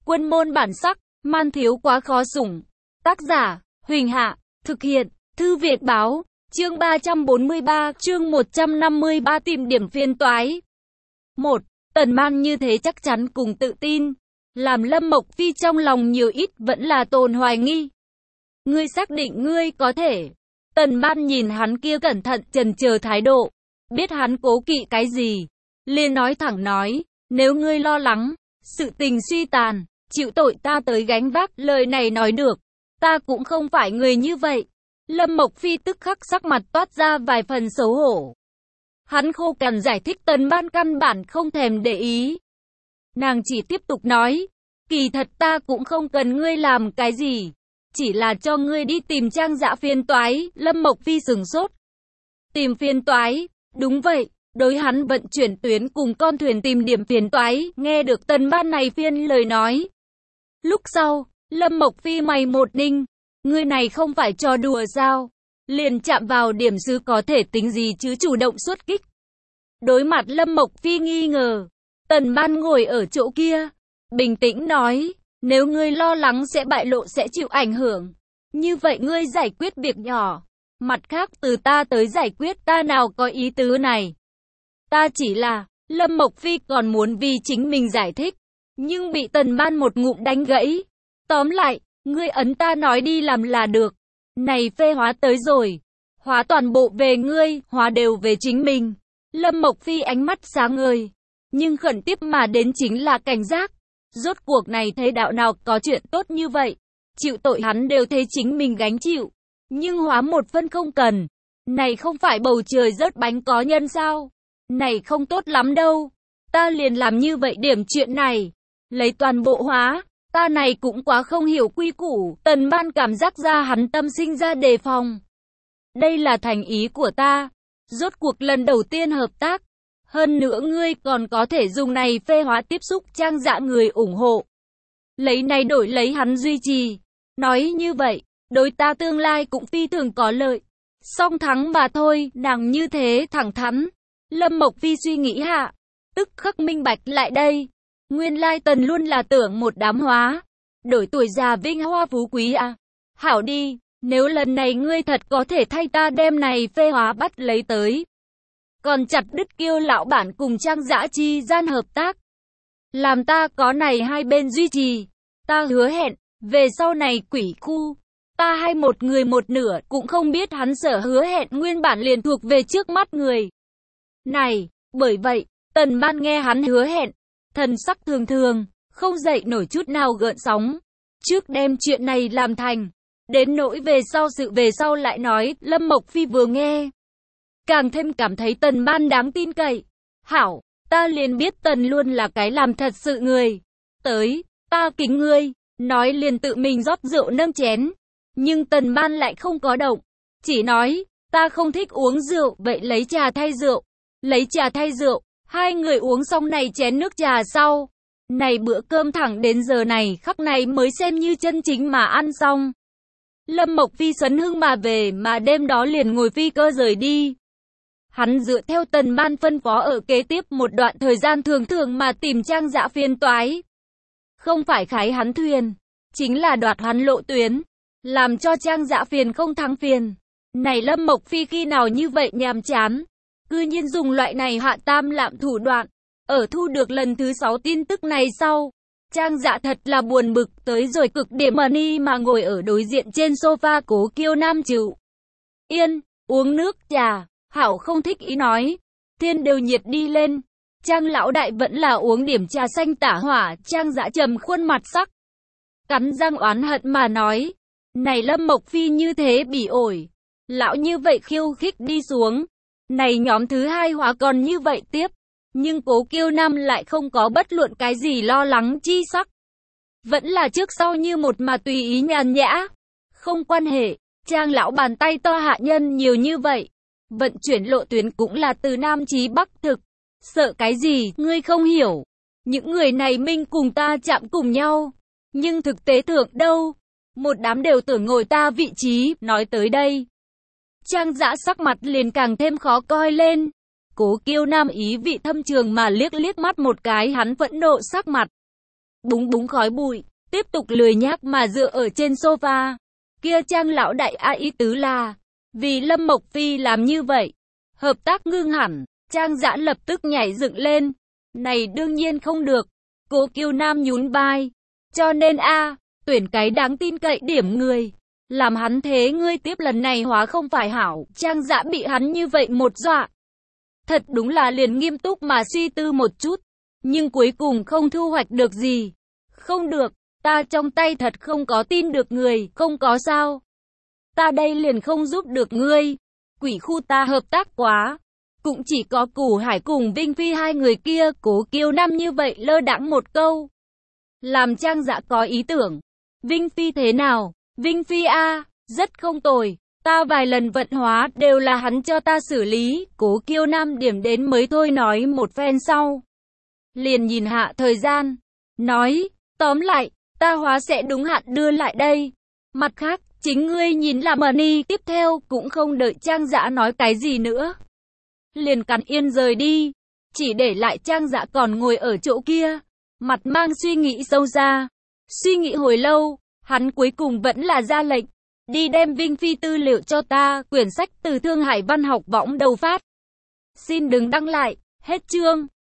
Quân môn bản sắc, man thiếu quá khó sủng. Tác giả, Huỳnh Hạ, thực hiện, Thư Việt Báo, chương 343, chương 153 tìm điểm phiên toái. 1. Tần Man như thế chắc chắn cùng tự tin, làm Lâm Mộc Phi trong lòng nhiều ít vẫn là tồn hoài nghi. Ngươi xác định ngươi có thể. Tần Man nhìn hắn kia cẩn thận chần chờ thái độ, biết hắn cố kỵ cái gì, liền nói thẳng nói, nếu ngươi lo lắng, sự tình suy tàn, chịu tội ta tới gánh vác, lời này nói được, ta cũng không phải người như vậy. Lâm Mộc Phi tức khắc sắc mặt toát ra vài phần xấu hổ. Hắn khô cằn giải thích Tần Man căn bản không thèm để ý. Nàng chỉ tiếp tục nói, kỳ thật ta cũng không cần ngươi làm cái gì, chỉ là cho ngươi đi tìm Trang Dạ phiên toái. Lâm Mộc Phi sửng sốt. Tìm phiên toái, đúng vậy, đối hắn vận chuyển tuyến cùng con thuyền tìm điểm phiền toái, nghe được Tần Man này phiên lời nói. Lúc sau, Lâm Mộc Phi mày một ninh, ngươi này không phải trò đùa sao? Liền chạm vào điểm sứ có thể tính gì chứ, chủ động xuất kích. Đối mặt Lâm Mộc Phi nghi ngờ, Tần Man ngồi ở chỗ kia, bình tĩnh nói, nếu ngươi lo lắng sẽ bại lộ sẽ chịu ảnh hưởng, như vậy ngươi giải quyết việc nhỏ, mặt khác từ ta tới giải quyết, ta nào có ý tứ này. Ta chỉ là, Lâm Mộc Phi còn muốn vì chính mình giải thích, nhưng bị Tần Man một ngụm đánh gãy. Tóm lại, ngươi ấn ta nói đi làm là được. Này phê hóa tới rồi, hóa toàn bộ về ngươi, hóa đều về chính mình. Lâm Mộc Phi ánh mắt sáng ngời, nhưng khẩn tiếp mà đến chính là cảnh giác. Rốt cuộc này thế đạo nào có chuyện tốt như vậy, chịu tội hắn đều thấy chính mình gánh chịu, nhưng hóa một phân không cần. Này không phải bầu trời rớt bánh có nhân sao? Này không tốt lắm đâu. Ta liền làm như vậy điểm chuyện này, lấy toàn bộ hóa. Ta này cũng quá không hiểu quy củ. Tần Man cảm giác ra hắn tâm sinh ra đề phòng. Đây là thành ý của ta. Rốt cuộc lần đầu tiên hợp tác. Hơn nữa ngươi còn có thể dùng này phê hóa tiếp xúc Trang Dạ người ủng hộ. Lấy này đổi lấy hắn duy trì. Nói như vậy, đối ta tương lai cũng phi thường có lợi. Song thắng mà thôi, nàng như thế thẳng thắn. Lâm Mộc Phi suy nghĩ hạ, tức khắc minh bạch lại đây. Nguyên lai Tần luôn là tưởng một đám hóa, đổi tuổi già vinh hoa phú quý à. Hảo đi, nếu lần này ngươi thật có thể thay ta đem này phê hóa bắt lấy tới. Còn chặt đứt Kiêu lão bản cùng Trang Dã chi gian hợp tác. Làm ta có này hai bên duy trì. Ta hứa hẹn, về sau này quỷ khu, ta hay một người một nửa, cũng không biết hắn sở hứa hẹn nguyên bản liền thuộc về trước mắt người này. Bởi vậy, Tần Man nghe hắn hứa hẹn, thần sắc thường thường, không dậy nổi chút nào gợn sóng. Trước đem chuyện này làm thành, đến nỗi về sau sự về sau lại nói. Lâm Mộc Phi vừa nghe, càng thêm cảm thấy Tần Man đáng tin cậy. Hảo, ta liền biết Tần luôn là cái làm thật sự người. Tới, ta kính ngươi, nói liền tự mình rót rượu nâng chén. Nhưng Tần Man lại không có động, chỉ nói, ta không thích uống rượu, vậy lấy trà thay rượu. Lấy trà thay rượu. Hai người uống xong này chén nước trà sau, này bữa cơm thẳng đến giờ này khắc này mới xem như chân chính mà ăn xong. Lâm Mộc Phi sấn hưng mà về, mà đêm đó liền ngồi phi cơ rời đi. Hắn dựa theo Tần Man phân phó ở kế tiếp một đoạn thời gian thường thường mà tìm Trang Dạ phiên toái. Không phải khái hắn thuyền, chính là đoạt hắn lộ tuyến, làm cho Trang Dạ phiền không thắng phiền. Này Lâm Mộc Phi khi nào như vậy nhàm chán, cư nhiên dùng loại này hạ tam lạm thủ đoạn. Ở thu được lần thứ 6 tin tức này sau, Trang Dạ thật là buồn bực tới rồi cực điểm mà ngồi ở đối diện trên sofa. Cố Kiêu Nam chịu yên, uống nước trà, hảo không thích ý nói. Thiên đều nhiệt đi lên, Trang lão đại vẫn là uống điểm trà xanh tả hỏa. Trang Dạ trầm khuôn mặt sắc, cắn răng oán hận mà nói, này Lâm Mộc Phi như thế bỉ ổi, lão như vậy khiêu khích đi xuống, này nhóm thứ hai hóa còn như vậy tiếp. Nhưng Cố Kiêu Nam lại không có bất luận cái gì lo lắng chi sắc, vẫn là trước sau như một mà tùy ý nhàn nhã. Không quan hệ, Trang lão bàn tay to hạ nhân nhiều như vậy, vận chuyển lộ tuyến cũng là từ Nam chí Bắc thực, sợ cái gì, ngươi không hiểu. Những người này minh cùng ta chạm cùng nhau, nhưng thực tế thượng đâu, một đám đều tưởng ngồi ta vị trí. Nói tới đây, Trang Dã sắc mặt liền càng thêm khó coi lên. Cố Kiêu Nam ý vị thâm trường mà liếc liếc mắt một cái hắn phẫn nộ sắc mặt, búng búng khói bụi, tiếp tục lười nhác mà dựa ở trên sofa. Kia Trang lão đại a ý tứ là, vì Lâm Mộc Phi làm như vậy, hợp tác ngưng hẳn. Trang Dã lập tức nhảy dựng lên. Này đương nhiên không được. Cố Kiều Nam nhún vai. Cho nên tuyển cái đáng tin cậy điểm người. Làm hắn thế ngươi tiếp lần này hóa không phải hảo. Trang Dã bị hắn như vậy một dọa. Thật đúng là liền nghiêm túc mà suy tư một chút. Nhưng cuối cùng không thu hoạch được gì. Không được, ta trong tay thật không có tin được người, không có sao. Ta đây liền không giúp được ngươi. Quỷ khu ta hợp tác quá. Cũng chỉ có Củ Hải cùng Vinh Phi hai người kia. Cố Kiều Nam như vậy lơ đãng một câu, làm Trang Dã có ý tưởng. Vinh Phi thế nào? Vinh Phi rất không tồi. Ta vài lần vận hóa đều là hắn cho ta xử lý. Cố Kiều Nam điểm đến mới thôi nói một phen sau. Liền nhìn hạ thời gian. Nói, tóm lại, ta hóa sẽ đúng hạn đưa lại đây. Mặt khác, chính ngươi nhìn là money. Tiếp theo cũng không đợi Trang Dã nói cái gì nữa. Liền cắn yên rời đi. Chỉ để lại Trang Dã còn ngồi ở chỗ kia. Mặt mang suy nghĩ sâu xa. Suy nghĩ hồi lâu, hắn cuối cùng vẫn là ra lệnh. Đi đem Vinh Phi tư liệu cho ta. Quyển sách từ Thương Hải Văn học võng đầu phát. Xin đừng đăng lại. Hết chương.